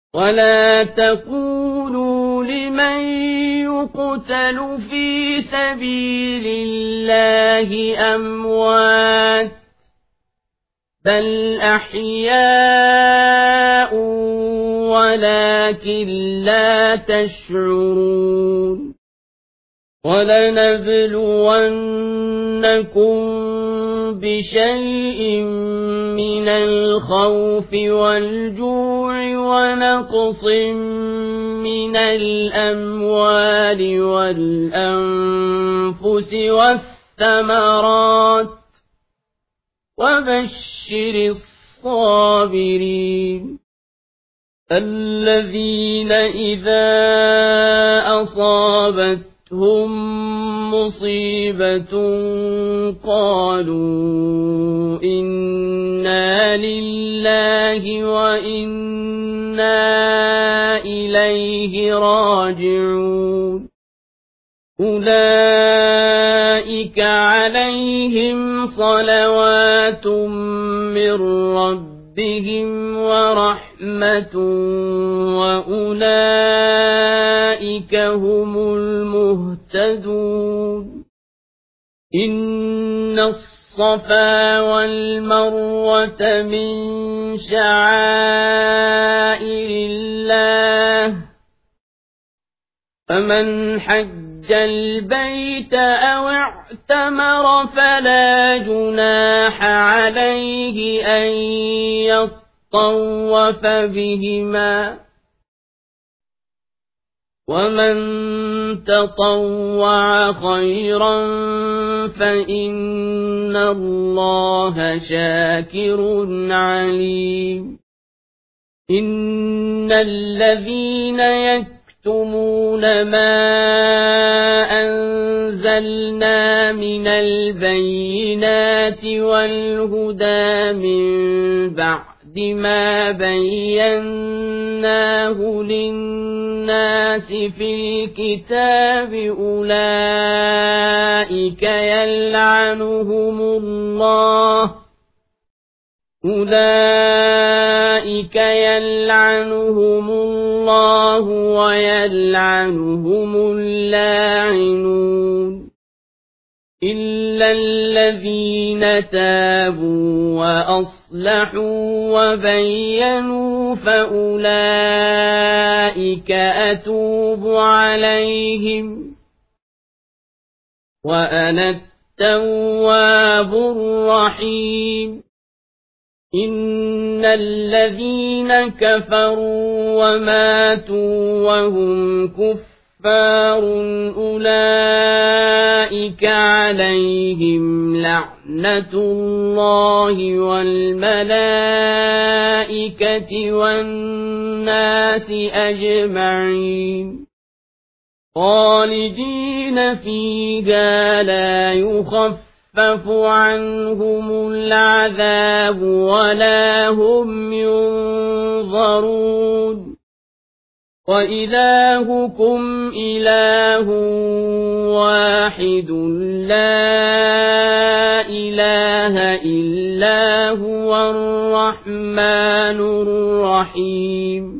ولا تقولوا لمن يقتل في سبيل الله أموات بل أحياء ولكن لا تشعرون ولنبلونكم بشيء من الخوف والجوع ونقص من الأموال والأنفس والثمرات وبشر الصابرين الذين إذا أصابتهم مصيبة قالوا إنا لله وإنا إليه راجعون أولئك عليهم صلوات من ربهم ورحمة وأولئك هم المهتدون إن الصفا والمروة من شعائر الله فمن حج البيت أو اعتمر فلا جناح عليه أن يطوف بهما ومن تطوع خيرا فإن الله شاكر عليم إن الذين يكتمون ما أنزلنا من البينات والهدى من بعد ما بيناه للناس في الكتاب أولئك يلعنهم الله ويلعنهم اللاعنون إلا الذين تابوا وأصلحوا وبينوا فأولئك أتوب عليهم وأنا التواب الرحيم إن الذين كفروا وماتوا وهم كفار أولئك عليهم لعنة الله والملائكة والناس أجمعين خالدين فيها لا يخفف عنهم العذاب ولا هم ينظرون وإلهكم إله واحد لا إله إلا هو الرحمن الرحيم